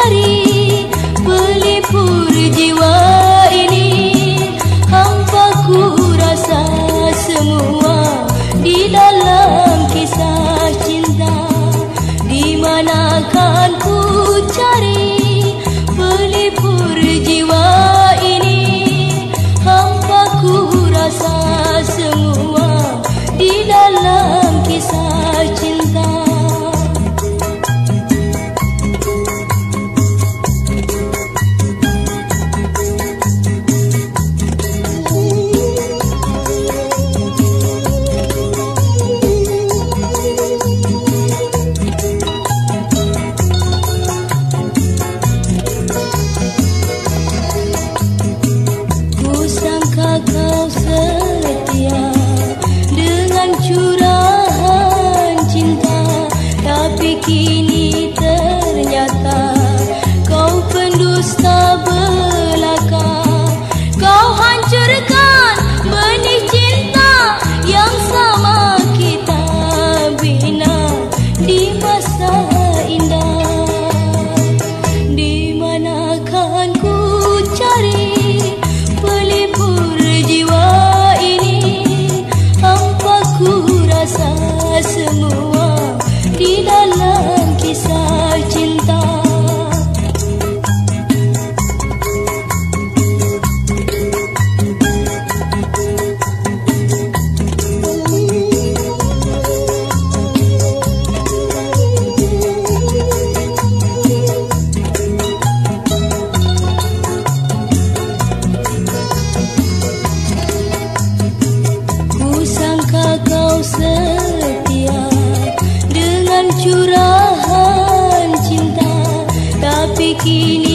cari pelipur jiwa ini. Hampa ku rasa semua di dalam kisah cinta. Di mana kan ku cari pelipur jiwa ini? Hampa ku rasa semua di dalam kisah cinta. Kau setia dengan curahan cinta, tapi kini ternyata kau pendusta belaka. Kau hancurkan benih cinta yang sama kita bina di masa indah. Di mana kan ku cari pelipur jiwa ini? Hampa ku rasa semua di dalam kisah cinta. Kau setia dengan curahan cinta, tapi kini